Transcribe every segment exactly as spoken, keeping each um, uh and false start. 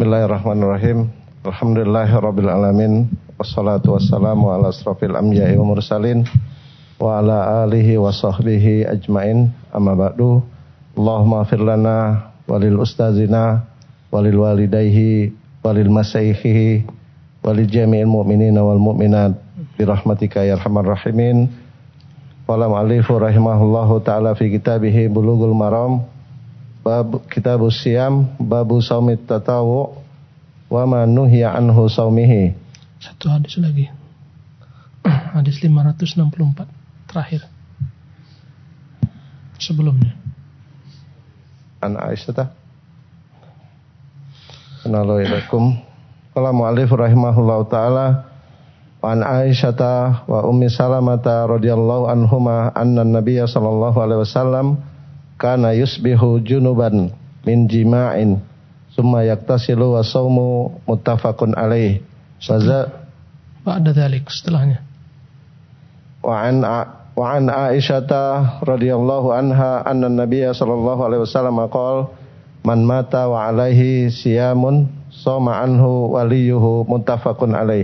Bismillahirrahmanirrahim. Alhamdulillahirabbil alamin. Wassalatu wassalamu ala asrofil anbiya'i wa mursalin wa ala alihi wa sahbihi ajmain. Amma ba'du. Allahumma ighfir lana walil ustazina walil walidayhi walil masayikhi walil jami'il mu'minina wal mu'minat birahmatika ya arhamar rahimin. Qala mu'allifu rahimahullahu ta'ala fi kitabihi Bulughul Maram bab kitabus siyam babu saumit tatawu wa ma nuhiya anhu saumihi. Satu hadis lagi. Hadis lima ratus enam puluh empat terakhir. Sebelumnya. An Aisyah. Assalamualaikum. Qala mu'allif rahimahullahu taala wa an Aisyah wa ummi Salamah radhiyallahu anhuma anna an-nabiy sallallahu alaihi wasallam kana yusbihu junuban min jima'in summa yaktasilu wa saumu muttafaqun alaih. Saza ba'da dzalik setelahnya. Wa an wa an Aisyah radhiyallahu anha anna an-nabiy sallallahu alaihi wasallam qala man mata wa alaihi siyamun sama anhu waliyuhu muttafaqun alaih.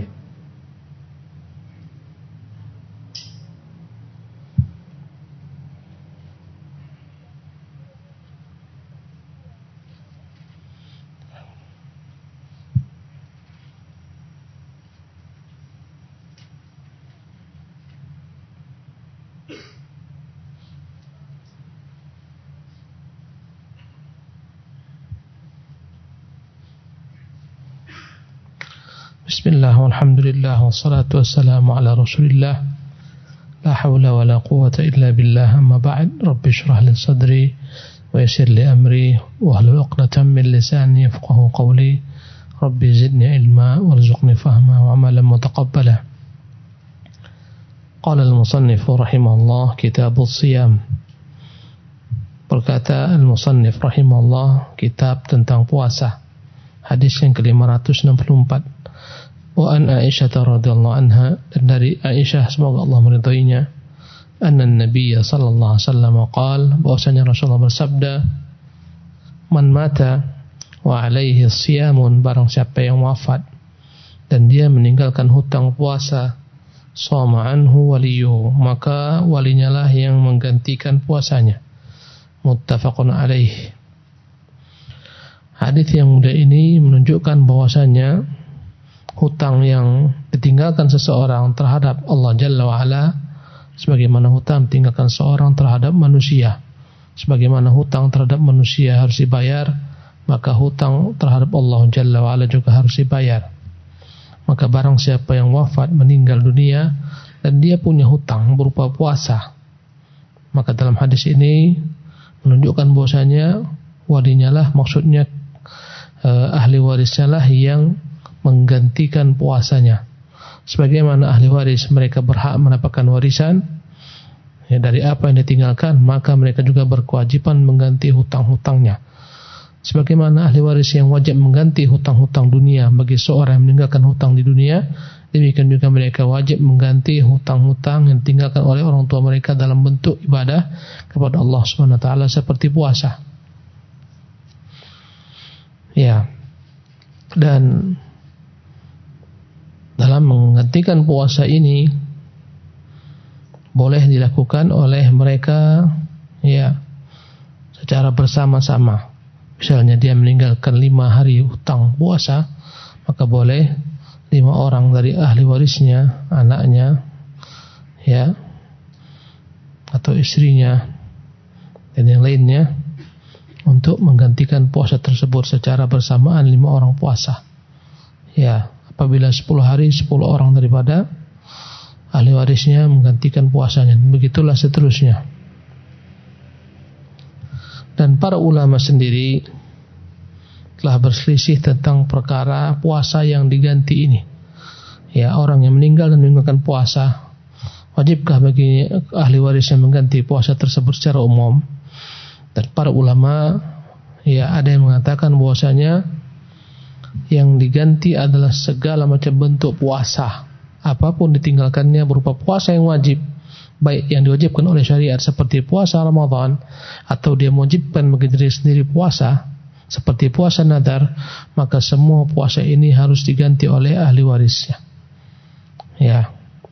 Bismillah walhamdulillah wassalatu wassalamu ala rasulillah la hawla wa la quwata illa billah amma ba'd. Rabbi shrah li sadri wa yassir li amri wa hlul 'uqdatam min lisani yafqahu qawli. Rabbi zidni ilma warzuqni fahma wa amalan mutaqabbala. Qala al-musannif rahimahullah kitabus siyam. Berkata al-musannif rahimahullah kitab tentang puasa. Hadis yang ke lima ratus enam puluh empat. Wa an Aisyah radhiyallahu anha, dan dari Aisyah semoga Allah meridainya, anna an-nabiy sallallahu alaihi wasallam qala, bahwasanya Rasulullah bersabda, man mata wa alaihi siyamun, barang siapa yang wafat dan dia meninggalkan hutang puasa, shoma anhu waliyuhu, maka walinya lah yang menggantikan puasanya. Muttafaqun alaih. Hadis yang mulia ini menunjukkan bahwasanya hutang yang ditinggalkan seseorang terhadap Allah Jalla wa'ala, sebagaimana hutang ditinggalkan seorang terhadap manusia, sebagaimana hutang terhadap manusia harus dibayar, maka hutang terhadap Allah Jalla wa'ala juga harus dibayar. Maka barang siapa yang wafat meninggal dunia dan dia punya hutang berupa puasa, maka dalam hadis ini menunjukkan bahwasanya walinya lah, maksudnya eh, ahli warisnya lah yang menggantikan puasanya. Sebagaimana ahli waris mereka berhak mendapatkan warisan ya, dari apa yang ditinggalkan, maka mereka juga berkewajiban mengganti hutang-hutangnya. Sebagaimana ahli waris yang wajib mengganti hutang-hutang dunia bagi seorang yang meninggalkan hutang di dunia, demikian juga mereka wajib mengganti hutang-hutang yang ditinggalkan oleh orang tua mereka dalam bentuk ibadah kepada Allah Subhanahu wa taala seperti puasa. Ya. Dan dalam menggantikan puasa ini boleh dilakukan oleh mereka ya secara bersama-sama. Misalnya dia meninggalkan lima hari hutang puasa, maka boleh lima orang dari ahli warisnya, anaknya ya atau istrinya dan yang lainnya untuk menggantikan puasa tersebut secara bersamaan, lima orang puasa. Ya, apabila sepuluh hari sepuluh orang daripada ahli warisnya menggantikan puasanya, begitulah seterusnya. Dan para ulama sendiri telah berselisih tentang perkara puasa yang diganti ini. Ya, orang yang meninggal dan meninggalkan puasa, wajibkah bagi ahli warisnya mengganti puasa tersebut secara umum? Dan para ulama ya ada yang mengatakan bahwasanya yang diganti adalah segala macam bentuk puasa, apapun ditinggalkannya berupa puasa yang wajib, baik yang diwajibkan oleh syariat seperti puasa Ramadan, atau dia mewajibkan bagi diri sendiri puasa, seperti puasa nadar, maka semua puasa ini harus diganti oleh ahli warisnya. Ya.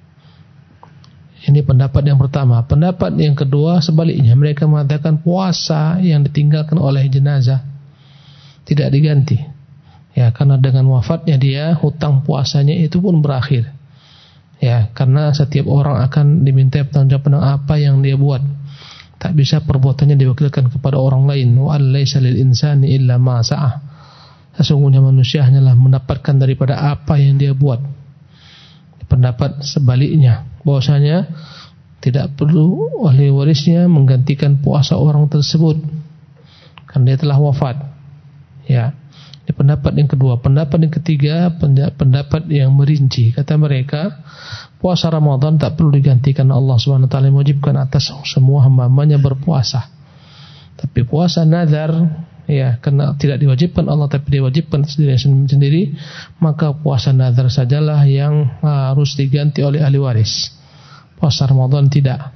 Ini pendapat yang pertama. Pendapat yang kedua sebaliknya, mereka mengatakan puasa yang ditinggalkan oleh jenazah tidak diganti. Ya, karena dengan wafatnya dia, hutang puasanya itu pun berakhir. Ya, karena setiap orang akan diminta bertanggung jawab tentang apa yang dia buat. Tak bisa perbuatannya diwakilkan kepada orang lain. Wa laisa lil insani illa ma sa'ah. Sesungguhnya manusia hanyalah mendapatkan daripada apa yang dia buat. Pendapat sebaliknya, bahwasanya tidak perlu ahli warisnya menggantikan puasa orang tersebut karena dia telah wafat. Ya. Ini pendapat yang kedua. Pendapat yang ketiga, pendapat yang merinci. Kata mereka, puasa Ramadan tak perlu digantikan. Allah subhanahu wa taala mewajibkan atas semua hamba-hambanya berpuasa. Tapi puasa nazar, ya, karena tidak diwajibkan Allah tapi diwajibkan sendiri sendiri, maka puasa nazar sajalah yang harus diganti oleh ahli waris. Puasa Ramadan tidak.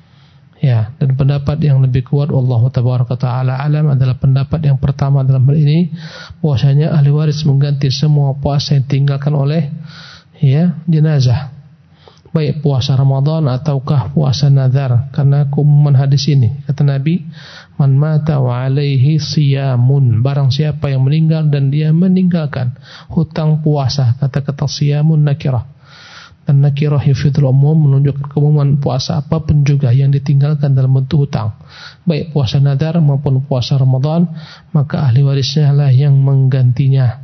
Ya, dan pendapat yang lebih kuat wallahu tabaraka taala alam adalah pendapat yang pertama dalam hal ini, bahwasanya ahli waris mengganti semua puasa yang ditinggalkan oleh ya jenazah, baik puasa Ramadan ataukah puasa nazar, karena keumuman hadis ini. Kata Nabi, man mata wa alaihi siyamun, barang siapa yang meninggal dan dia meninggalkan hutang puasa. Kata-kata siyamun nakirah, dan nakirah yufidul umum, menunjukkan keumuman puasa apapun juga yang ditinggalkan dalam bentuk hutang, baik puasa nazar maupun puasa Ramadan, maka ahli warisnya lah yang menggantinya.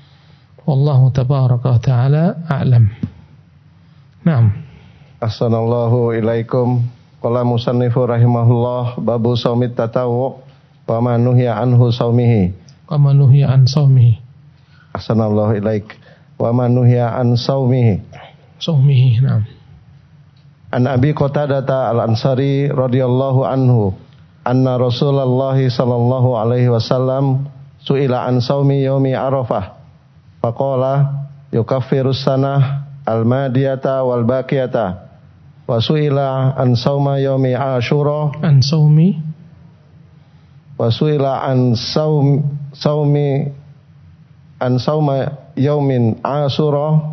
Wallahu tabaraka wa ta'ala a'lam. Naam. Assalamualaikum ilaikum. Qala musannifu rahimahullah, babu saumit tatawu wa ma nuhiya anhu saumihi. Wa ma nuhiya an saumihi. Assalamualaikum ilaik. Wa ma nuhiya an saumihi. Saumihi, na'am. An Abi Qatadah al-Ansari radhiyallahu anhu, anna Rasulullah sallallahu alaihi wasallam su'ila an saumi yaumi Arafah. Faqala yukaffirus sanah al-madiyata wal baqiyata. Wa su'ila an sauma yaumi Asyura. An saumi. Wa su'ila an saum saumi an sauma yaumin Asyura.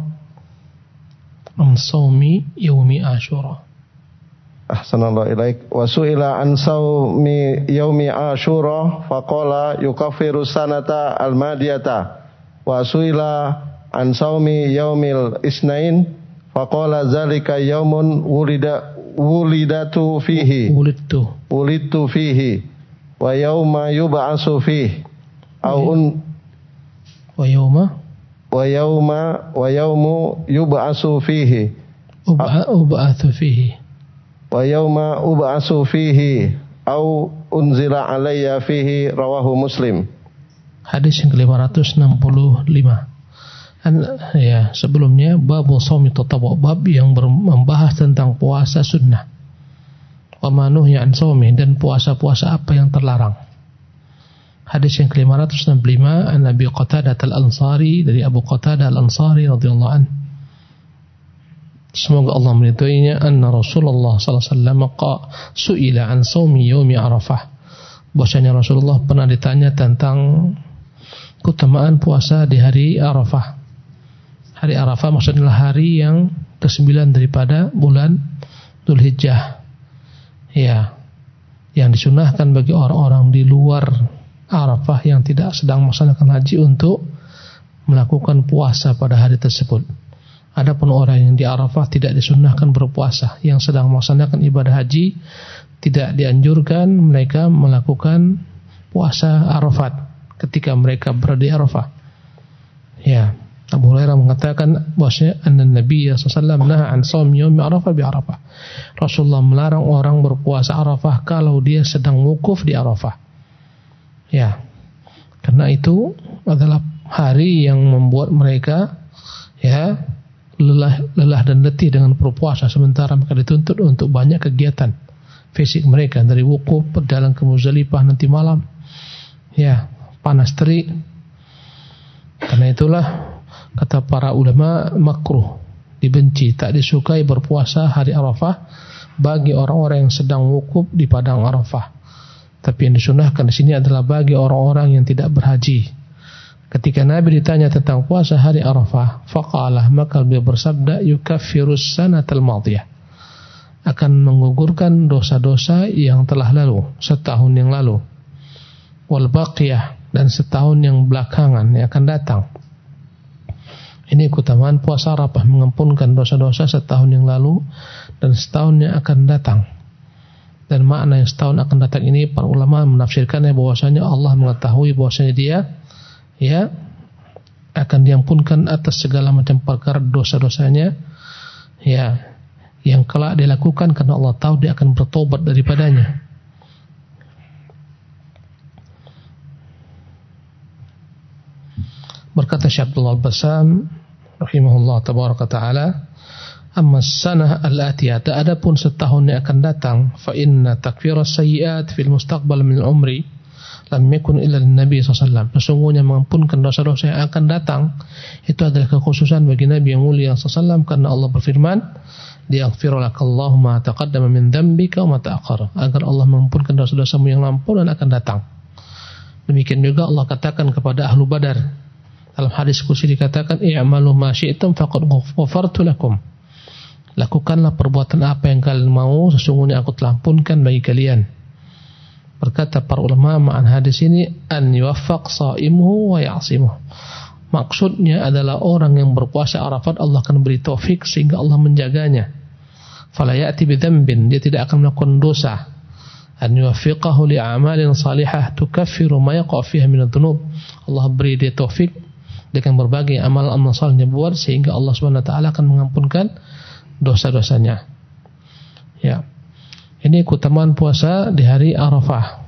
An saumi yaumi Asyura. Ahsanallahu ilaik. Wa su'ila an saumi yaumi Asyura faqala yukaffiru sanata al-madiyata. Wa su'ila an saumi yaumil isnain faqala zalika yaumun wulida wulidatu fihi. Wulidtu. Wulidtu fihi. Wa yauma yub'atsu fihi. Au un wa yauma wa yauma wa yaumu yub'atsu fihi. Ub'atsu fihi. Wa yauma ub'atsu fihi au unzila alayya fihi, rawahu Muslim. Hadis yang ke lima ratus enam puluh lima. An, ya, sebelumnya bab shaumi tatawwu, bab yang membahas tentang puasa sunnah. Wa ma nuhiya an shaumi, dan puasa-puasa apa yang terlarang. Hadis yang ke lima ratus enam puluh lima, an Abi Qatadah al-Ansari, dari Abu Qatadah al-Ansari radhiyallahu anhu, semoga Allah meridhoinya, anna Rasulullah sallallahu alaihi wasallam qa su'ila an shaumi yaumi Arafah, bahwasanya Rasulullah pernah ditanya tentang keutamaan puasa di hari Arafah. Hari Arafah maksudnya hari yang kesembilan daripada bulan Dzulhijjah. Ya, yang disunahkan bagi orang-orang di luar Arafah yang tidak sedang melaksanakan haji untuk melakukan puasa pada hari tersebut. Adapun orang yang di Arafah tidak disunahkan berpuasa, yang sedang melaksanakan ibadah haji tidak dianjurkan mereka melakukan puasa Arafat ketika mereka berada di Arafah. Ya, Abu Hurairah mengatakan bahwasanya Nabi sallallahu alaihi wasallam naha an shaum yaum Arafah bi Arafah. Rasulullah melarang orang berpuasa Arafah kalau dia sedang wukuf di Arafah. Ya, karena itu adalah hari yang membuat mereka ya lelah, lelah dan letih dengan berpuasa, sementara mereka dituntut untuk banyak kegiatan fisik mereka, dari wukuf, berjalan ke Muzdalifah nanti malam, ya panas terik. Karena itulah kata para ulama, makruh, dibenci, tak disukai berpuasa hari Arafah bagi orang-orang yang sedang wukuf di padang Arafah. Tapi yang disunahkan di sini adalah bagi orang-orang yang tidak berhaji. Ketika Nabi ditanya tentang puasa hari Arafah, faqalah, maka beliau bersabda, yukaffirus sanatal madiyah, akan menggugurkan dosa-dosa yang telah lalu, setahun yang lalu, wal baqiyah, dan setahun yang belakangan yang akan datang. Ini keutamaan puasa Arafah, mengampunkan dosa-dosa setahun yang lalu dan setahun yang akan datang. Dan makna yang setahun akan datang ini para ulama menafsirkannya bahwasanya Allah mengetahui bahwasanya dia ya akan diampunkan atas segala macam perkara dosa-dosanya ya yang kelak dilakukan karena Allah tahu dia akan bertobat daripadanya. Berkata Syekh Abdullah Al-Bassam rahimahullah tabaraka taala, amma sanah al-atiyah, adapun setahun yang akan datang, fa inna takfiras sayyi'at fil mustaqbal min al-umri lam yakun illa lin-nabi sallallahu alaihi wasallam. Sesungguhnya mengampunkan dosa-dosa yang akan datang itu adalah kekhususan bagi Nabi yang mulia sallallahu alaihi wasallam, karena Allah berfirman, liyaghfira lakallahu ma taqaddama min dhanbika wa ma ta'akhkhara, agar Allah mengampunkan dosa-dosamu yang lampau dan akan datang. Demikian juga Allah katakan kepada ahlu Badar dalam hadis qudsi, dikatakan i'malu ma syi'tum faqad ghafartu lakum, lakukanlah perbuatan apa yang kalian mau, sesungguhnya aku telah ampunkan bagi kalian. Berkata para ulama, ma'an hadis ini an yuwaffaq sha'imuhu wa ya'simuhu, maksudnya adalah orang yang berpuasa Arafat Allah akan beri taufik sehingga Allah menjaganya. Fala ya'ti bidzambin, dia tidak akan melakukan dosa. An yuwaffiqahu li'amalin salihah tukaffiru ma yaqa' fiha min adh-dhunub, Allah beri dia taufik dengan berbagai amal-amal saleh yang buat sehingga Allah Subhanahu wa taala akan mengampunkan dosa-dosanya. Ya. Ini keutamaan puasa di hari Arafah.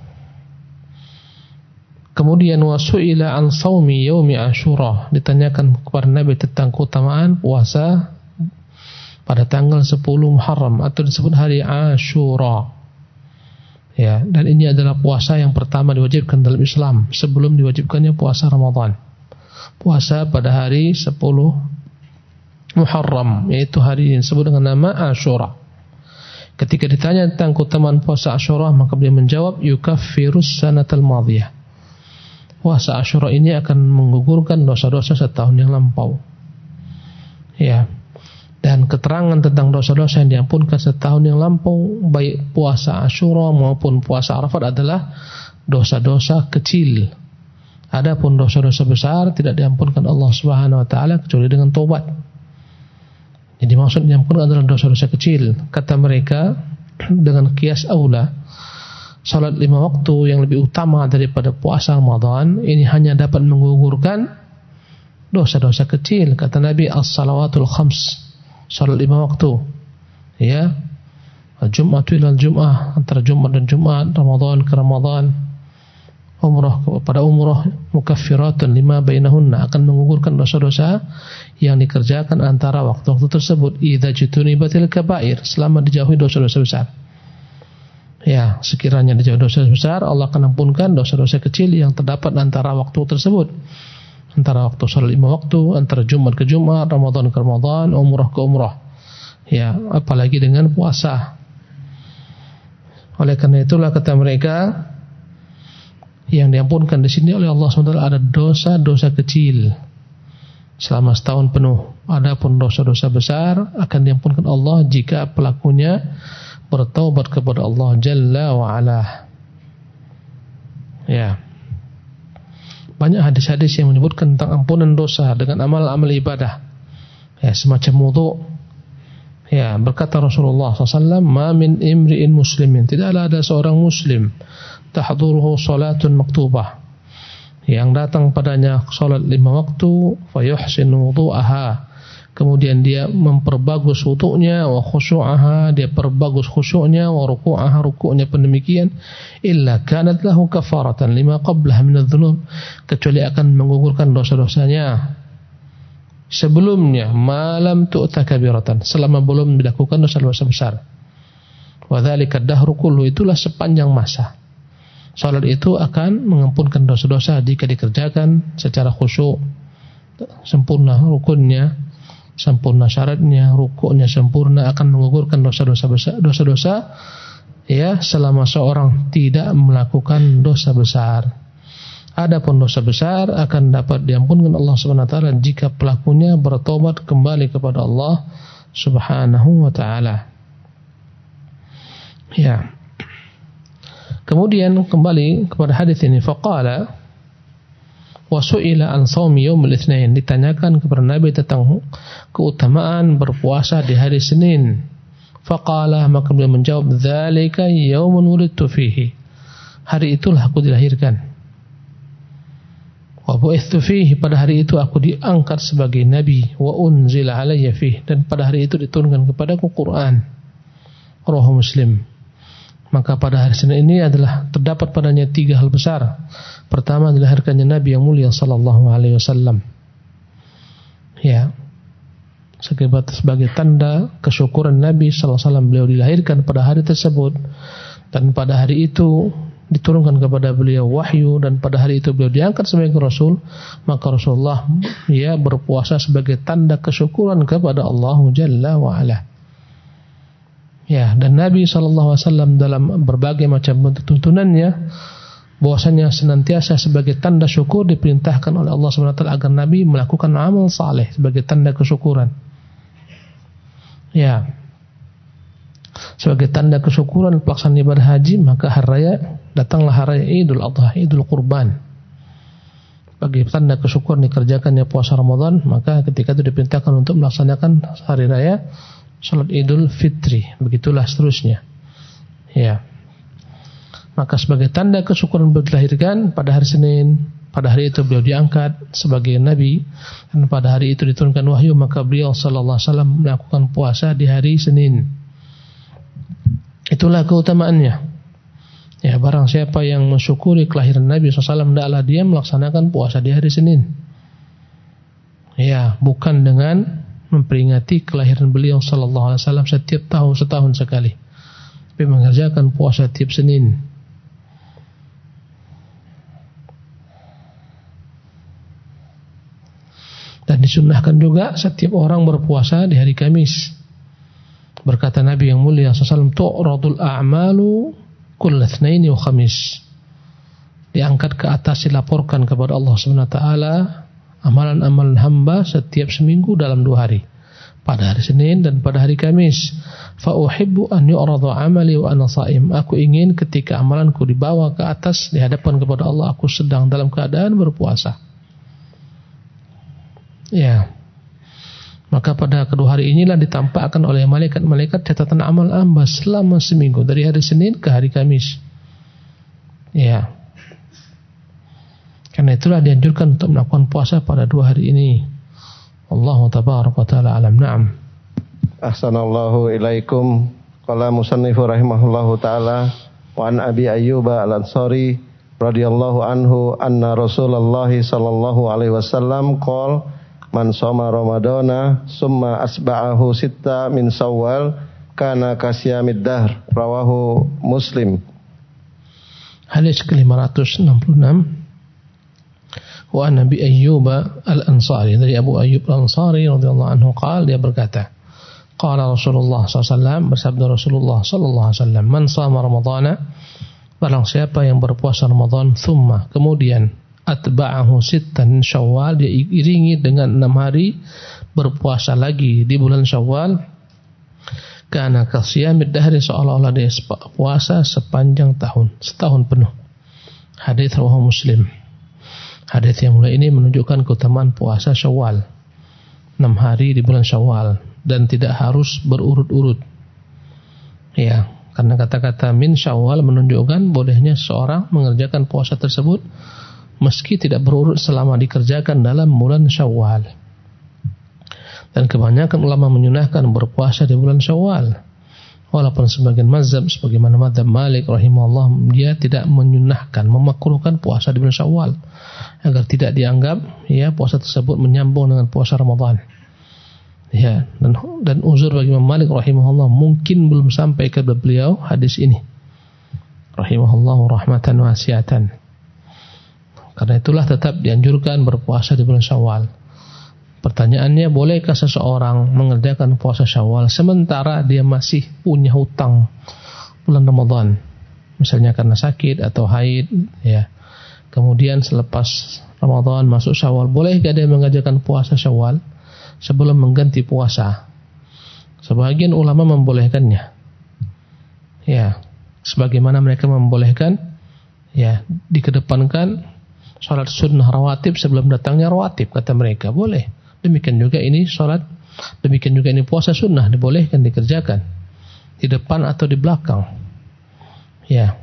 Kemudian wasu'ila an shaumi yaumi Asyura, ditanyakan kepada Nabi tentang keutamaan puasa pada tanggal sepuluh Muharram atau disebut hari Asyura. Ya, dan ini adalah puasa yang pertama diwajibkan dalam Islam sebelum diwajibkannya puasa Ramadan. Puasa pada hari sepuluh Muharram, yaitu hari yang disebut dengan nama Asyura. Ketika ditanya tentang keutamaan puasa Asyura, maka beliau menjawab, yukaffirus sanatal madiyah, puasa Asyura ini akan menggugurkan dosa-dosa setahun yang lampau. Ya. Dan keterangan tentang dosa-dosa yang diampunkan setahun yang lampau, baik puasa Asyura maupun puasa Arafat, adalah dosa-dosa kecil. Adapun dosa-dosa besar tidak diampunkan Allah Subhanahu wa taala kecuali dengan taubat. Jadi maksud diampunkan adalah dosa-dosa kecil. Kata mereka dengan kias aula, salat lima waktu yang lebih utama daripada puasa Ramadan ini hanya dapat menggugurkan dosa-dosa kecil. Kata Nabi, as-salawatul khams, salat lima waktu, ya, Jum'atu ila Jum'ah, antara Jumat dan Jumat, Ramadan ke Ramadan, umrah pada umrah, mukaffiratun lima bainahunna, akan menggugurkan dosa-dosa yang dikerjakan antara waktu-waktu tersebut. Idza jutunibatil kaba'ir, selama dijauhi dosa-dosa besar. Ya, sekiranya dijauhi dosa besar, Allah akan ampunkan dosa-dosa kecil yang terdapat antara waktu tersebut. Antara waktu salat lima waktu, antara Jumat ke Jumat, Ramadan ke Ramadan, umrah ke umrah. Ya, apalagi dengan puasa. Oleh karena itulah kata mereka, yang diampunkan di sini oleh Allah subhanahu wa taala ada dosa-dosa kecil selama setahun penuh. Adapun dosa-dosa besar akan diampunkan Allah jika pelakunya bertaubat kepada Allah Jalla wa Ala. Ya. Banyak hadis-hadis yang menyebutkan tentang ampunan dosa dengan amal-amal ibadah. Ya, semacam wudu. Ya, berkata Rasulullah sallallahu alaihi wasallam, "Ma min imri'in muslimin", tidaklah ada seorang muslim, tahduruhu salatun maktubah, yang datang padanya salat lima waktu, fayuhsinu wudu'aha, kemudian dia memperbagus wudu'nya, wa khusyu'aha, dia perbagus khusyu'nya, wa ruku'aha, ruku'nya pun demikian, illa kanat lahu kafaratan lima qablaha min adh-dhunub, kecuali akan menggugurkan dosa-dosanya sebelumnya, malam tu'ta kabiratan, selama belum dilakukan dosa-dosa besar. Wa dzalika ad-dahru kullu, itulah sepanjang masa. Salat itu akan mengampunkan dosa-dosa jika dikerjakan secara khusyuk, sempurna rukunnya, sempurna syaratnya, rukuknya sempurna, akan menggugurkan dosa-dosa besar, dosa-dosa ya, selama seorang tidak melakukan dosa besar. Adapun dosa besar akan dapat diampunkan Allah Subhanahu wa taala jika pelakunya bertobat kembali kepada Allah Subhanahu wa taala. Ya. Kemudian kembali kepada hadis ini, faqala wa su'ila an shaumi yaumil itsnain, ditanyakan kepada Nabi tentang keutamaan berpuasa di hari Senin. Faqala, maka beliau menjawab, dzalika yaumun wulidtu fihi, hari itulah aku dilahirkan. Wa bu'itsu fihi, pada hari itu aku diangkat sebagai nabi. Wa unzila alayya fihi, dan pada hari itu diturunkan kepadaku Quran. Rawahu Muslim. Maka pada hari Senin ini adalah terdapat padanya tiga hal besar. Pertama, dilahirkannya Nabi yang mulia sallallahu alaihi wasallam. Ya. Sebagai tanda kesyukuran Nabi sallallahu alaihi wasallam, beliau dilahirkan pada hari tersebut, dan pada hari itu diturunkan kepada beliau wahyu, dan pada hari itu beliau diangkat sebagai Rasul. Maka Rasulullah ya berpuasa sebagai tanda kesyukuran kepada Allah Jalla wa Ala. Ya, dan Nabi sallallahu alaihi wasallam dalam berbagai macam bentuk tuntunannya, bahwasanya senantiasa sebagai tanda syukur diperintahkan oleh Allah Subhanahu wa taala agar Nabi melakukan amal saleh sebagai tanda kesyukuran. Ya. Sebagai tanda kesyukuran pelaksanaan ibadah haji, maka hari raya, datanglah hari raya Idul Adha, Idul Qurban. Bagi tanda kesyukuran dikerjakannya puasa Ramadan, maka ketika itu diperintahkan untuk melaksanakan hari raya salat Idul Fitri, begitulah seterusnya. Ya. Maka sebagai tanda kesyukuran beliau dilahirkan pada hari Senin, pada hari itu beliau diangkat sebagai nabi, dan pada hari itu diturunkan wahyu, maka beliau sallallahu alaihi wasallam melakukan puasa di hari Senin. Itulah keutamaannya. Ya, barang siapa yang mensyukuri kelahiran Nabi sallallahu alaihi wasallam, hendaklah dia melaksanakan puasa di hari Senin. Ya, bukan dengan memperingati kelahiran beliau sallallahu alaihi wasallam setiap tahun setahun sekali, tapi mengerjakan puasa tiap Senin. Dan disunnahkan juga setiap orang berpuasa di hari Kamis. Berkata Nabi yang mulia sallallahu alaihi wasallam, tu'radul a'malu kulla itsnaini wa khamis. Diangkat ke atas, dilaporkan kepada Allah Subhanahu wa taala amalan-amalan hamba setiap seminggu dalam dua hari, pada hari Senin dan pada hari Kamis. Fa uhibbu an yu'rada 'amali wa ana sha'im. Aku ingin ketika amalanku dibawa ke atas, dihadapkan kepada Allah, aku sedang dalam keadaan berpuasa. Ya. Maka pada kedua hari inilah ditampakkan oleh malaikat-malaikat catatan amal hamba selama seminggu, dari hari Senin ke hari Kamis. Ya. Karena itulah dianjurkan untuk melakukan puasa pada dua hari ini. Allahu tabaraka wa taala alam. Naam. Ahsanallahu ilaikum. Qala musannifu rahimahullahu taala wa an Abi Ayyub al-Ansari radhiyallahu anhu anna Rasulullah sallallahu alaihi wasallam qala man shoma ramadana summa asba'ahu sitta min Syawal kana kasyamid dahr. Rawahu Muslim. Hadis ke lima ratus enam puluh enam. Wa an Abi Ayyub al-Ansari, dari Abu Ayyub al-Ansari radhiyallahu anhu qala, dia berkata, qala Rasulullah sallallahu alaihi wasallam, bersabda Rasulullah sallallahu alaihi wasallam, man shoma ramadana, barang siapa yang berpuasa Ramadan, thumma, kemudian, atba'ahu sittan Syawal, dia iringi dengan enam hari berpuasa lagi di bulan Syawal, kana kasyamid dahri, seolah-olah dia puasa sepanjang tahun, setahun penuh. Hadis rawahu Muslim. Hadis yang mulai ini menunjukkan keutamaan puasa Syawal, enam hari di bulan Syawal, dan tidak harus berurut-urut. Ya, karena kata-kata min Syawal menunjukkan bolehnya seorang mengerjakan puasa tersebut meski tidak berurut selama dikerjakan dalam bulan Syawal. Dan kebanyakan ulama menyunahkan berpuasa di bulan Syawal. Walaupun sebagian mazhab, sebagaimana mazhab Malik rahimahullah, dia tidak menyunahkan, memakruhkan puasa di bulan Syawal, agar tidak dianggap ya puasa tersebut menyambung dengan puasa Ramadan. Ya, dan dan uzur bagi Imam Malik rahimahullah, mungkin belum sampai ke beliau hadis ini. Rahimahullah rahmatan wasi'atan. Karena itulah tetap dianjurkan berpuasa di bulan Syawal. Pertanyaannya, bolehkah seseorang mengerjakan puasa Syawal sementara dia masih punya hutang bulan Ramadan, misalnya karena sakit atau haid, ya. Kemudian selepas Ramadan masuk Syawal, boleh gak dia mengajarkan puasa Syawal sebelum mengganti puasa? Sebagian ulama membolehkannya. Ya, sebagaimana mereka membolehkan ya dikedepankan salat sunnah rawatib sebelum datangnya rawatib, kata mereka boleh. Demikian juga ini salat, demikian juga ini puasa sunnah dibolehkan dikerjakan di depan atau di belakang. Ya.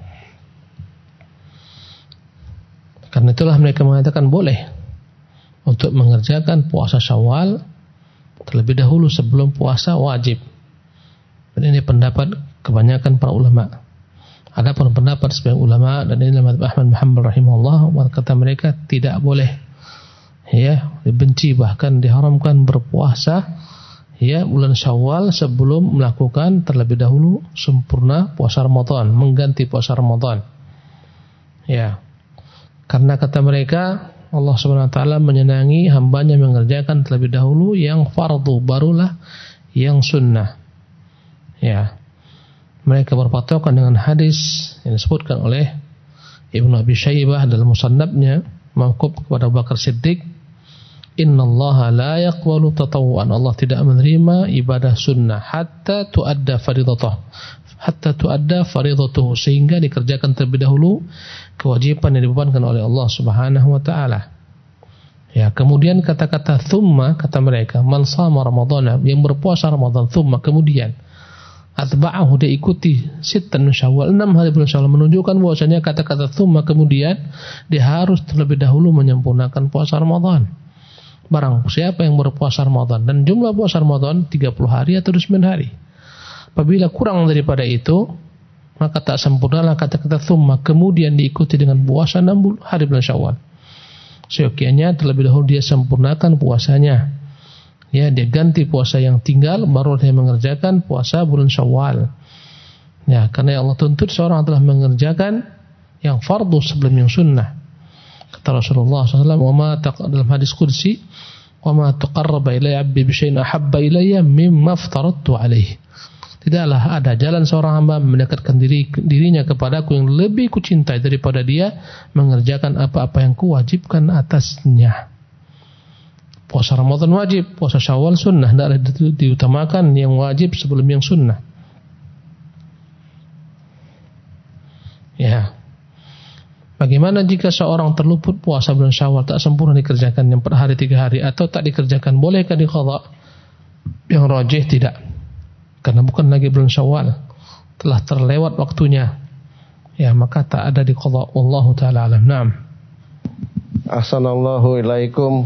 Karena itulah mereka mengatakan boleh untuk mengerjakan puasa Syawal terlebih dahulu sebelum puasa wajib. Dan ini pendapat kebanyakan para ulama. Ada pun pendapat sebagian ulama dan ini mazhab Ahmad bin Hanbal rahimahullah, kata mereka tidak boleh. Ya, dibenci bahkan diharamkan berpuasa ya bulan Syawal sebelum melakukan terlebih dahulu sempurna puasa Ramadan, mengganti puasa Ramadan. Ya. Karena kata mereka Allah Subhanahu wa taala menyenangi hambanya mengerjakan terlebih dahulu yang fardu, barulah yang sunnah. Ya. Mereka berpatokan dengan hadis yang disebutkan oleh Ibnu Abi Syaibah dalam musannafnya mauquf kepada Abu Bakar Siddiq, innallaha la yaqbalu tatawwu'an, Allah tidak menerima ibadah sunnah hatta tuadda fardhatah, hatta tuadda fardhatuhu, sehingga dikerjakan terlebih dahulu kewajiban yang dibebankan oleh Allah Subhanahu wa taala. Ya, kemudian kata-kata thumma, kata mereka, man shama ramadhana, yang berpuasa Ramadan, thumma, kemudian atba'ahu, dia ikuti sittan Syawal, enam hari bulan Syawal, menunjukkan bahwasanya kata-kata thumma kemudian dia harus terlebih dahulu menyempurnakan puasa Ramadan. Barang siapa yang berpuasa Ramadan dan jumlah puasa Ramadan tiga puluh hari atau dua puluh sembilan hari, apabila kurang daripada itu maka tak sempurnalah kata-kata thumma kemudian diikuti dengan puasa enam hari bulan Syawal. Seyogianya terlebih dahulu dia sempurnakan puasanya. Ya, dia ganti puasa yang tinggal baru dia mengerjakan puasa bulan Syawal. Ya, karena Allah tuntut seorang telah mengerjakan yang fardu sebelum yang sunnah. Kata Rasulullah shallallahu alaihi wasallam, "Wa ma taq dalam hadis qudsi, wa ma taqarraba ilayya 'abdi bi syai'in ahabba ilayya mimma aftaradtu 'alaihi." Tidaklah ada jalan seorang hamba mendekatkan diri, dirinya kepadaku yang lebih kucintai daripada dia mengerjakan apa-apa yang kuwajibkan atasnya. Puasa Ramadan wajib, puasa Syawal sunnah, tidaklah diutamakan yang wajib sebelum yang sunnah. Ya. Bagaimana jika seorang terluput puasa bulan Syawal, tak sempurna dikerjakan yang per hari tiga hari atau tak dikerjakan, bolehkah diqadha? Yang rajih tidak. Karena bukan lagi bulan Syawal, telah terlewat waktunya. Ya, maka tak ada diqadha. Wallahu taala alam. Naam. Ahsanallahu ilaikum.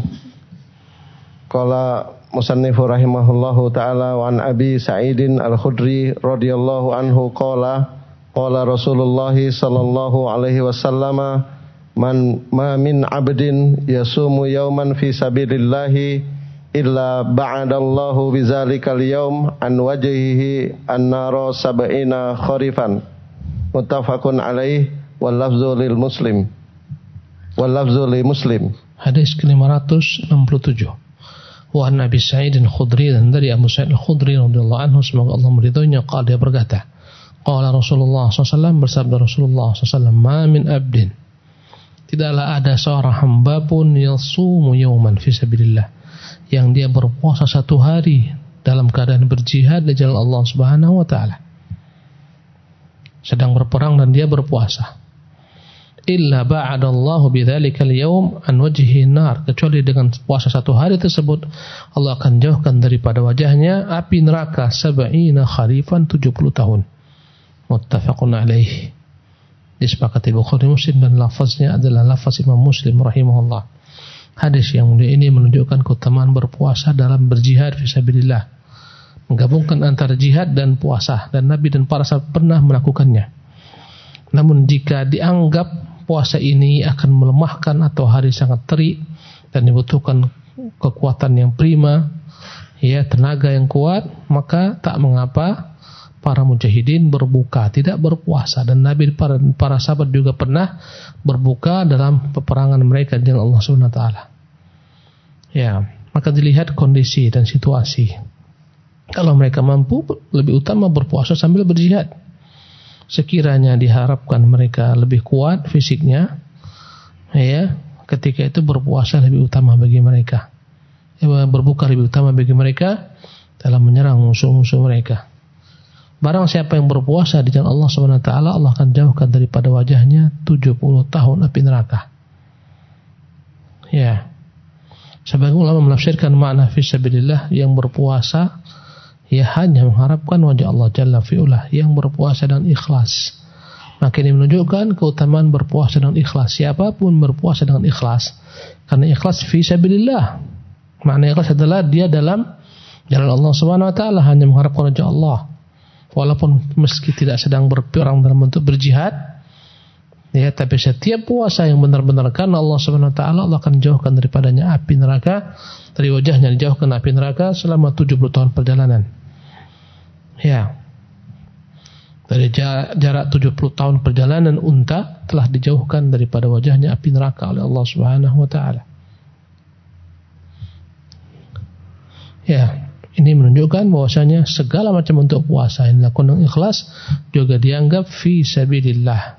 Qala musannifu rahimahullahu taala wa an Abi Sa'idin Al-Khudri radhiyallahu anhu qala qala Rasulullah sallallahu alaihi wasallam man ma min 'abdin yasumu yawman fi sabilillahi illa ba'adallahu bizalikal yawm an wajhihi an-nara sab'ina kharifan. Muttafaqun alaih wal lafzu lil muslim. Wal lafzu li muslim. Hadis ke lima ratus enam puluh tujuh. Wa an Abi Sa'id Al-Khudri, dan dari Abu Sa'id Al-Khudri radhiyallahu anhu, semoga Allah meridhoinya, qala, dia berkata, qala Rasulullah sallallahu alaihi wasallam, bersabda Rasulullah sallallahu alaihi wasallam, ma min abdin, tidaklah ada seorang hamba pun yasumu yawman fi sabilillah, yang dia berpuasa satu hari dalam keadaan berjihad di jalan Allah Subhanahu wa taala, sedang berperang dan dia berpuasa, illa ba'adallahu bidzalikal yaum an wajhi nar, kecuali dengan puasa satu hari tersebut Allah akan jauhkan daripada wajahnya api neraka sab'ina kharifan, tujuh puluh tahun. Muttafaqun alaih. Disepakati Bukhari Muslim dan lafaznya adalah lafaz Imam Muslim rahimahullah. Hadis yang mulia ini menunjukkan keutamaan berpuasa dalam berjihad fisabilillah, menggabungkan antara jihad dan puasa, dan Nabi dan para sahabat pernah melakukannya. Namun jika dianggap puasa ini akan melemahkan atau hari sangat terik dan dibutuhkan kekuatan yang prima, ya, tenaga yang kuat, maka tak mengapa para mujahidin berbuka, tidak berpuasa. Dan Nabi para, para sahabat juga pernah berbuka dalam peperangan mereka dengan Allah Subhanahu wa taala. Ya, maka dilihat kondisi dan situasi. Kalau mereka mampu, lebih utama berpuasa sambil berjihad. sekiranya diharapkan mereka lebih kuat fisiknya, ya, ketika itu berpuasa lebih utama bagi mereka, ya, berbuka lebih utama bagi mereka dalam menyerang musuh-musuh mereka. Barang siapa yang berpuasa di jalan Allah subhanahu wa taala, Allah akan jauhkan daripada wajahnya tujuh puluh tahun api neraka. Ya. Sebagian ulama menafsirkan makna fisabilillah yang berpuasa, ya, hanya mengharapkan wajah Allah Jalla fi'ulah, yang berpuasa dengan ikhlas. Maka ini menunjukkan keutamaan berpuasa dengan ikhlas. Siapapun berpuasa dengan ikhlas, karena ikhlas fisabilillah. Makna ikhlas adalah dia dalam jalan Allah subhanahu wa taala, hanya mengharapkan wajah Allah. Walaupun meski tidak sedang berperang dalam bentuk berjihad, ya, tapi setiap puasa yang benar-benar karena Allah subhanahu wa taala, Allah akan jauhkan daripadanya api neraka, dari wajahnya dijauhkan api neraka selama tujuh puluh tahun perjalanan. Ya. Dari jarak tujuh puluh tahun perjalanan unta telah dijauhkan daripada wajahnya api neraka oleh Allah subhanahu wa taala. Ya. Ini menunjukkan bahwasanya segala macam bentuk puasa yang dilakukan dengan ikhlas juga dianggap fi sabilillah.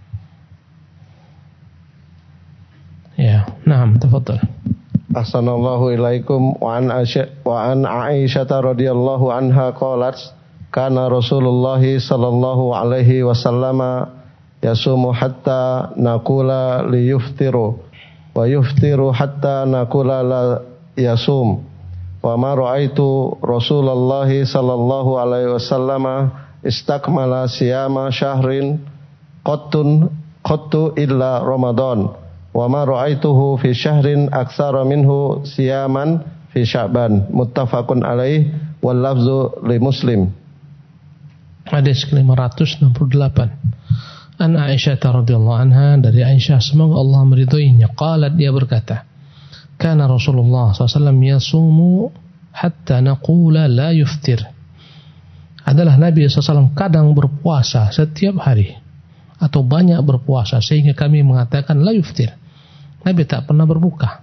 Ya, na'am, tafadhal. Ahsanallahu ilaikum wa an Aisyah wa an Aisyah radhiyallahu anha qalat kana Rasulullah sallallahu alaihi wasallam yasumu hatta naqula li yuftiru wa yuftiru hatta naqula la yasum. Wa ma ra'aitu Rasulullah sallallahu alaihi wasallam istakmala siyama syahrin qattun qattu illa Ramadan wa ma ra'aituhu fi syahrin aktsara minhu siyaman fi Sya'ban. Muttafaqun alaih wal lafzu li Muslim. Hadis ke lima ratus enam puluh delapan. An Aisyah radhiyallahu anha, dari Aisyah semoga Allah meridhoinya, qalat, dia berkata, kana Rasulullah sallallahu alaihi wasallam yasumu hatta naqula la yuftir. Adalah Nabi sallallahu alaihi wasallam kadang berpuasa setiap hari atau banyak berpuasa sehingga kami mengatakan la yuftir. Nabi tak pernah berbuka.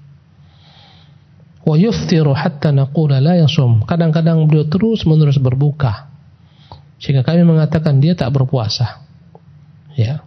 Wa yuftiru hatta naqula la yasum. Kadang-kadang beliau terus menerus berbuka sehingga kami mengatakan dia tak berpuasa. Ya.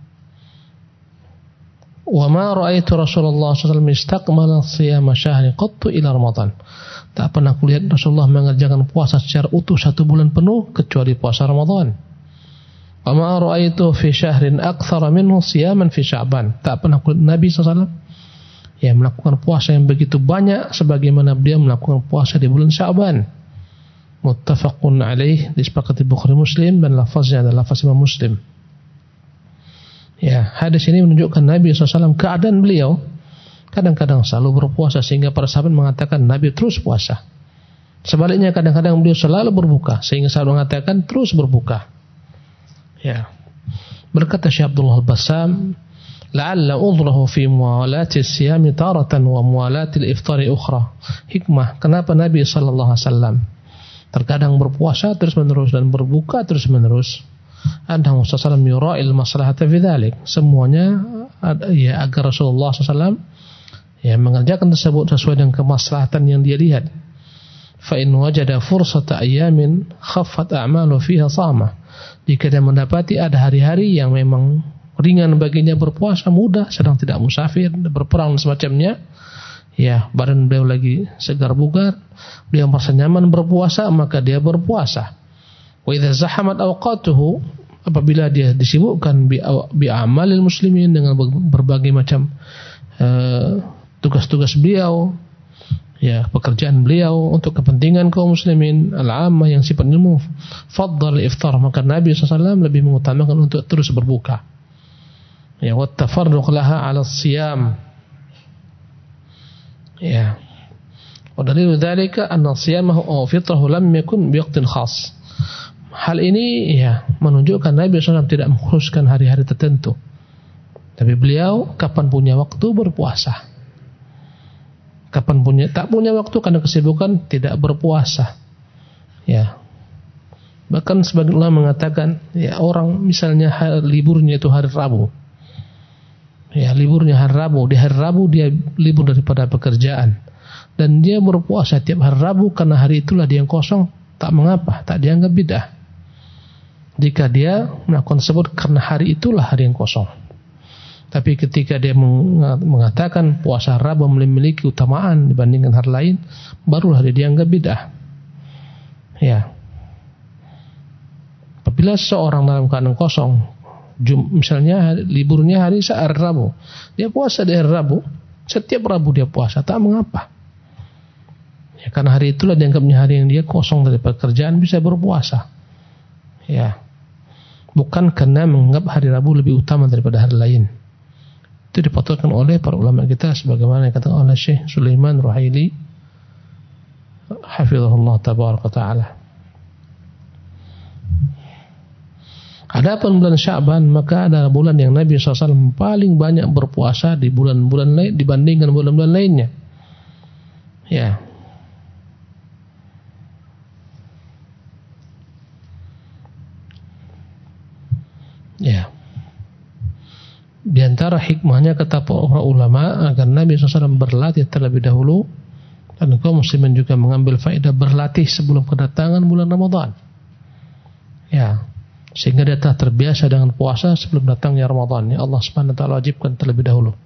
Wa ma ra'aitu Rasulullah sallallahu alaihi wasallam istakmala siyama syahri qattu ila Ramadan. Tak pernah kulihat Rasulullah mengerjakan puasa secara utuh satu bulan penuh kecuali puasa Ramadan. Wa ma ra'aitu fi syahrin aktsara minhu siyaman fi Sya'ban. Tak pernah kulihat Nabi sallallahu alaihi wasallam ya melakukan puasa yang begitu banyak sebagaimana beliau melakukan puasa di bulan Sya'ban. Muttafaqun alaih, disepakati Bukhari Muslim, dan lafaznya adalah lafaz Imam Muslim. Ya, hadis ini menunjukkan Nabi sallallahu alaihi wasallam, keadaan beliau kadang-kadang selalu berpuasa sehingga para sahabat mengatakan Nabi terus puasa. Sebaliknya kadang-kadang beliau selalu berbuka sehingga sahabat mengatakan terus berbuka. Ya. Berkata Syekh Abdullah Al-Bassam, la'alla udhrahu fi muwalati as-siyami taratan wa muwalati al-iftari ukhra. Hikmah kenapa Nabi sallallahu alaihi wasallam terkadang berpuasa terus-menerus dan berbuka terus-menerus, annahu sallallahu alaihi wasallam yura'il maslahata fi dzalik. Semuanya ya agar Rasulullah sallallahu alaihi wasallam ya mengerjakan tersebut sesuai dengan kemaslahatan yang dia lihat. Fa in wajada fursata ayamin khaffat a'malu fiha sama. Jika dia mendapati ada hari-hari yang memang ringan baginya berpuasa, mudah, sedang tidak musafir, berperang semacamnya, ya badan beliau lagi segar bugar, beliau merasa nyaman berpuasa, maka dia berpuasa. Wa idza zahamat awqatuhu, apabila dia disibukkan bi, bi amalil muslimin dengan berbagai macam uh, tugas-tugas beliau, ya pekerjaan beliau untuk kepentingan kaum muslimin al-ammah yang sifatnya umum, faddal iftar, maka Nabi sallallahu alaihi wasallam lebih mengutamakan untuk terus berbuka. Ya, wa tafarruq laha 'ala siyam. Ya. Wa dalil dzalika anna siyamahu aw fitrahu lam yakun bi waqtin khas. Hal ini ya menunjukkan Nabi sallallahu alaihi wasallam tidak mengkhususkan hari-hari tertentu, tapi beliau kapan punya waktu berpuasa, kapan punya tak punya waktu karena kesibukan tidak berpuasa. Ya, bahkan sebagian ulama mengatakan ya orang misalnya hari, liburnya itu hari Rabu, ya liburnya hari Rabu, di hari Rabu dia libur daripada pekerjaan dan dia berpuasa tiap hari Rabu karena hari itulah dia yang kosong, tak mengapa, tak dianggap bid'ah. jika dia melakukan tersebut karena hari itulah hari yang kosong. Tapi ketika dia mengatakan puasa Rabu memiliki utamaan dibandingkan hari lain, barulah dia dianggap bid'ah. Ya. Apabila seorang dalam keadaan kosong, jum, misalnya liburnya hari hari Rabu, dia puasa di hari Rabu, setiap Rabu dia puasa, tak mengapa. Ya, karena hari itulah dianggapnya hari yang dia kosong dari pekerjaan, bisa berpuasa. Ya. Bukan karena menganggap hari Rabu lebih utama daripada hari lain. Itu dipatutkan oleh para ulama kita sebagaimana yang dikatakan oleh Syekh Sulaiman Ruhaili hafizahullah tabaraka taala. Adapun bulan Sya'ban, maka adalah bulan yang Nabi shallallahu alaihi wasallam paling banyak berpuasa di bulan-bulan lain dibandingkan bulan-bulan lainnya. Ya. Ya. Di antara hikmahnya kata para ulama agar Nabi shallallahu alaihi wasallam berlatih terlebih dahulu, dan kaum muslimin juga mengambil faedah berlatih sebelum kedatangan bulan Ramadan. Ya, sehingga dia telah terbiasa dengan puasa sebelum datangnya Ramadan. Ya, Allah Subhanahu wa taala wajibkan terlebih dahulu.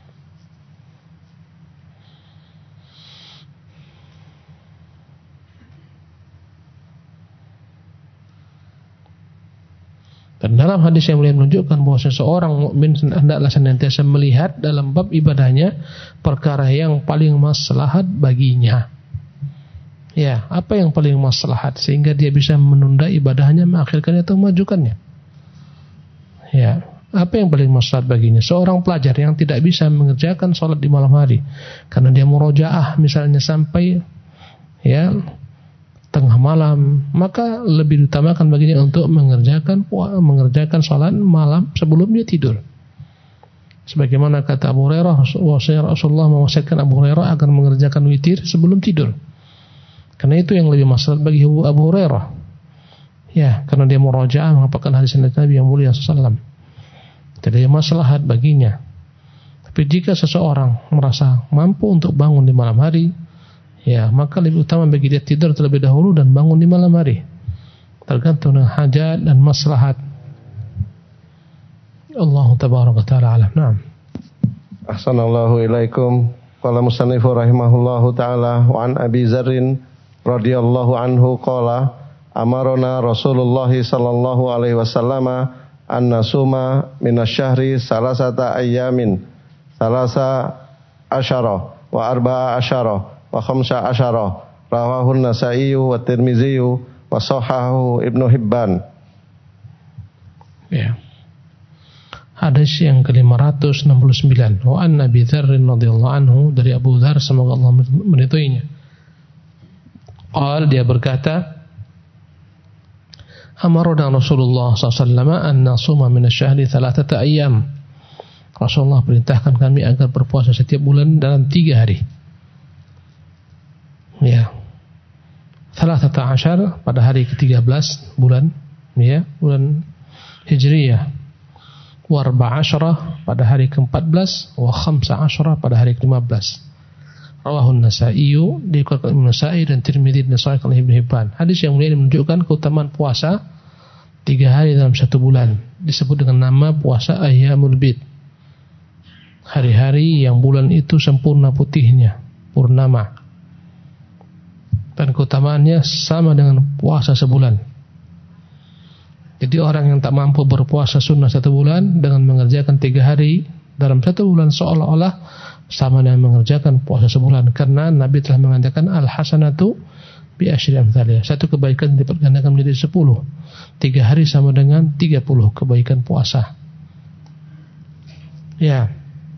Dan dalam hadis yang mulia menunjukkan bahwa seseorang mukmin hendaklah senantiasa melihat dalam bab ibadahnya perkara yang paling maslahat baginya. Ya, apa yang paling maslahat sehingga dia bisa menunda ibadahnya, mengakhirkannya atau memajukannya. Ya, apa yang paling maslahat baginya? Seorang pelajar yang tidak bisa mengerjakan sholat di malam hari karena dia murojaah misalnya sampai ya tengah malam, maka lebih diutamakan baginya untuk mengerjakan mengerjakan salat malam sebelum dia tidur. Sebagaimana kata Abu Hurairah, Rasulullah mewasiatkan Abu Hurairah agar mengerjakan witir sebelum tidur. Karena itu yang lebih maslahat bagi Abu Hurairah. Ya, karena dia murajaah menghafalkan hadis Nabi yang mulia sallallahu alaihi wasallam. Tidak ada maslahat baginya. Tapi jika seseorang merasa mampu untuk bangun di malam hari, ya, maka lebih utama bagi dia tidur terlebih dahulu dan bangun di malam hari. Tergantung dengan hajat dan maslahat. Allah tabaraka taala alam. Naam. Ahsanallahu ilaikum. Qala musannifu rahimahullahu taala wa an Abi Dzarrin radhiyallahu anhu qala amarona Rasulullah sallallahu alaihi wasallam an nasuma minasyahri salasata ayyamin salasa asyara wa arba'a asyara wa khamsa asyara rawahu an-Nasa'i wa Tirmizi wa sahahahu Ibnu Hibban. Ya. Hadis yang ke lima ratus enam puluh sembilan. Wa an Abi Dzar radhiyallahu anhu, dari Abu Dzar semoga Allah meridhoinya. Qala, dia berkata, amarna Rasulullah sallallahu alaihi wasallam an nasuma min asy-syahri thalathata ayyam. Rasulullah perintahkan kami agar berpuasa setiap bulan dalam tiga hari. Ya, thalathata asyar pada hari ke tiga belas bulan, ya, bulan Hijriyah. Wa arba'a asyara pada hari ke empat belas, wa khamsa asyara pada hari ke lima belas. Rawahu an-Nasa'i, dikeluarkan Imam Nasa'i dan Tirmidzi dan disahihkan oleh Ibnu Hibban. Hadis yang mulia menunjukkan keutamaan puasa tiga hari dalam satu bulan. Disebut dengan nama puasa Ayyamul Bid. Hari-hari yang bulan itu sempurna putihnya, purnama. Dan keutamaannya sama dengan puasa sebulan. Jadi orang yang tak mampu berpuasa sunnah satu bulan dengan mengerjakan tiga hari dalam satu bulan seolah-olah sama dengan mengerjakan puasa sebulan. Karena Nabi telah mengatakan al-hasanatu bi asyri amsalih. Satu kebaikan dipergandakan menjadi sepuluh. Tiga hari sama dengan tiga puluh kebaikan puasa. Ya.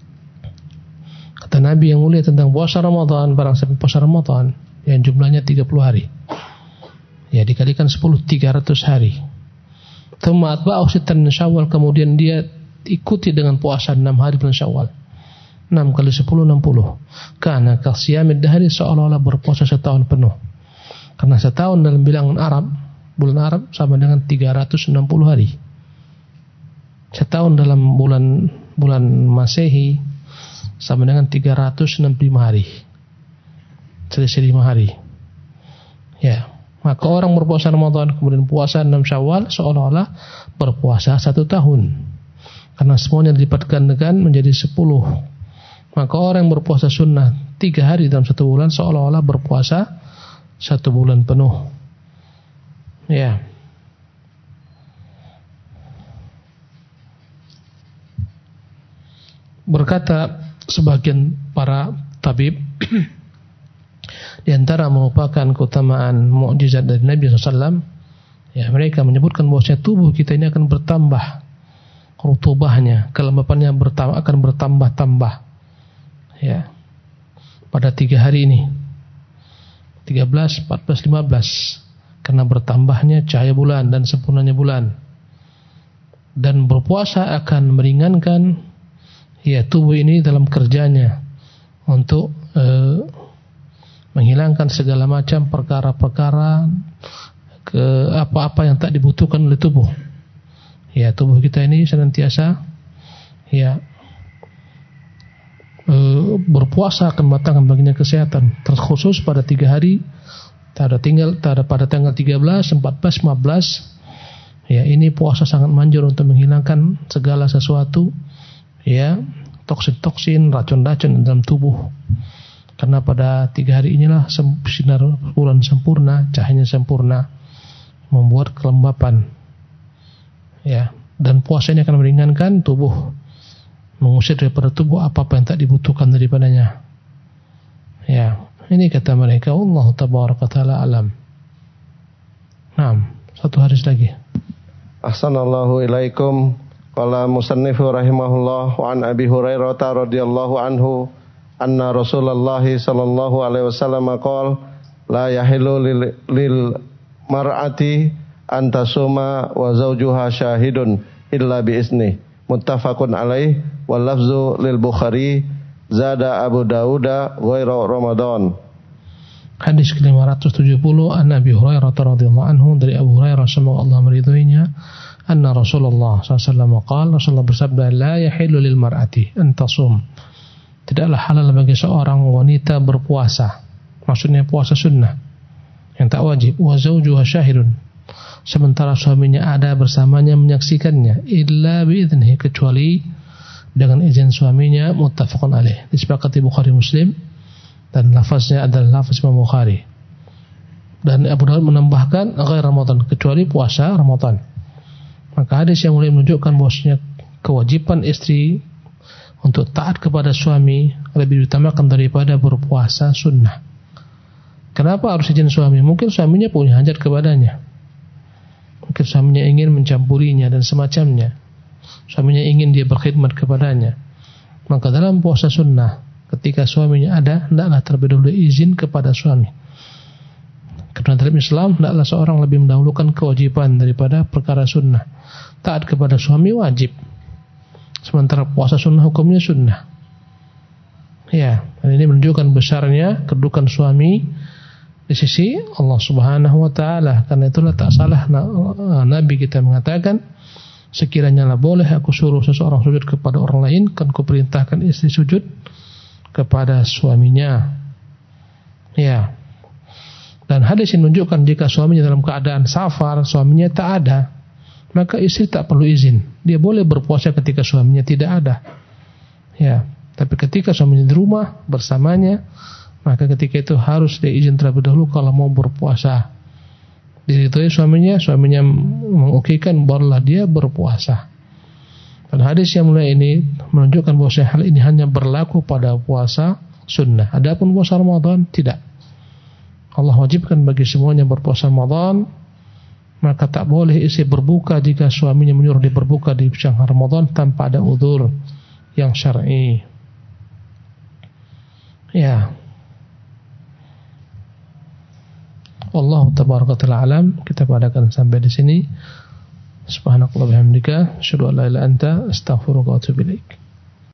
Kata Nabi yang mulia tentang puasa Ramadan, barang siapa puasa Ramadan yang jumlahnya tiga puluh hari, ya dikalikan sepuluh, tiga ratus hari. Tsumma atba'ahu sittan min Syawal, kemudian dia ikuti dengan puasa enam hari bulan Syawal. enam kali sepuluh, enam puluh. Karena kasiyamid dahri, seolah-olah berpuasa setahun penuh. Karena setahun dalam bilangan Arab, bulan Arab sama dengan tiga ratus enam puluh hari. Setahun dalam bulan bulan Masehi sama dengan tiga ratus enam puluh lima hari. Selisih lima hari. Ya, Maka orang berpuasa Ramadan kemudian puasa enam Syawal seolah-olah berpuasa satu tahun. Karena semuanya dilipatkan dengan menjadi sepuluh. Maka orang yang berpuasa sunnah tiga hari dalam satu bulan seolah-olah berpuasa satu bulan penuh. Ya. Berkata sebagian para tabib di antara merupakan keutamaan mukjizat dari Nabi shallallahu alaihi wasallam, ya, mereka menyebutkan bahwasanya tubuh kita ini akan bertambah rutubahnya, kelembapannya bertambah, akan bertambah-tambah, ya, pada tiga hari ini, tiga belas, empat belas, lima belas, karena bertambahnya cahaya bulan dan sempurnanya bulan. Dan berpuasa akan meringankan, ya, tubuh ini dalam kerjanya untuk eh, menghilangkan segala macam perkara-perkara ke apa-apa yang tak dibutuhkan oleh tubuh. Ya, tubuh kita ini senantiasa, ya, e, berpuasa akan mendatangkan baginya kesehatan, terkhusus pada tiga hari, tada tinggal tada pada tanggal tiga belas, empat belas, lima belas. Ya, ini puasa sangat manjur untuk menghilangkan segala sesuatu, ya, toksin-toksin, racun-racun dalam tubuh. Karena pada tiga hari inilah sinar bulan sempurna, cahayanya sempurna, membuat kelembapan. Ya, dan puasa ini akan meringankan tubuh, mengusir daripada tubuh apa-apa yang tak dibutuhkan daripadanya. Ya, ini kata mereka, Allah tabaraka taala alam. Naam, satu hadis lagi. Ahsanallahu ilaikum. Qala musannifu rahimahullah wa an Abi Hurairah radhiyallahu anhu anna Rasulullah sallallahu alaihi wasallam qala la yahillu lil, lil mar'ati antasuma wa zawjuha syahidun illa bi izni. Muttafaqun alaih wal lafzu lil Bukhari zada Abu Dawud ghaira Ramadan. Hadis ke lima ratus tujuh puluh an Abi Hurairah radhiyallahu anhu, dari Abu Hurairah semoga Allah meridhoinya, anna Rasulullah sallallahu alaihi wasallam qala, Rasulullah bersabda, la yahillu lil mar'ati antasum, tidaklah halal bagi seorang wanita berpuasa, maksudnya puasa sunnah yang tak wajib, wa zawjuha syahidun, sementara suaminya ada bersamanya menyaksikannya, illa biiznihi, kecuali dengan izin suaminya. Muttafaqun alaih, disepakati Bukhari Muslim, dan lafaznya adalah lafaz Imam Bukhari. Dan Abu Dawud menambahkan ghair Ramadan, kecuali puasa Ramadan. Maka hadis yang mulai menunjukkan bahwasanya kewajiban istri untuk taat kepada suami lebih diutamakan daripada berpuasa sunnah. Kenapa harus izin suami? Mungkin suaminya punya hajat kepadanya, mungkin suaminya ingin mencampurinya dan semacamnya, suaminya ingin dia berkhidmat kepadanya. Maka dalam puasa sunnah, ketika suaminya ada, hendaklah terlebih dahulu izin kepada suami. Karena dalam Islam, hendaklah seorang lebih mendahulukan kewajiban daripada perkara sunnah. Taat kepada suami wajib, sementara puasa sunnah hukumnya sunnah. Ya, dan ini menunjukkan besarnya kedudukan suami di sisi Allah Subhanahu wa taala. Karena itulah tak salah Nabi kita mengatakan, sekiranya lah boleh aku suruh seseorang sujud kepada orang lain, kan kuperintahkan istri sujud kepada suaminya. Ya. Dan hadis ini menunjukkan jika suaminya dalam keadaan safar, suaminya tak ada, maka istri tak perlu izin. Dia boleh berpuasa ketika suaminya tidak ada. Ya, tapi ketika suaminya di rumah bersamanya, maka ketika itu harus dia izin terlebih dahulu kalau mau berpuasa. Diridhoi suaminya, suaminya mengokekan, barulah dia berpuasa. Dan hadis yang mulai ini menunjukkan bahwa hal ini hanya berlaku pada puasa sunnah. Adapun puasa Ramadan tidak. Allah wajibkan bagi semuanya berpuasa Ramadan, maka tak boleh istri berbuka jika suaminya menyuruh dia berbuka di siang Ramadan tanpa ada udzur yang syar'i. Ya. Allah tabaraka taala alam. Kita padakan sampai di sini. Subhanakallah bihamdika, asyhadu an la ilaha illa anta, astaghfiruka wa atubu ilaik.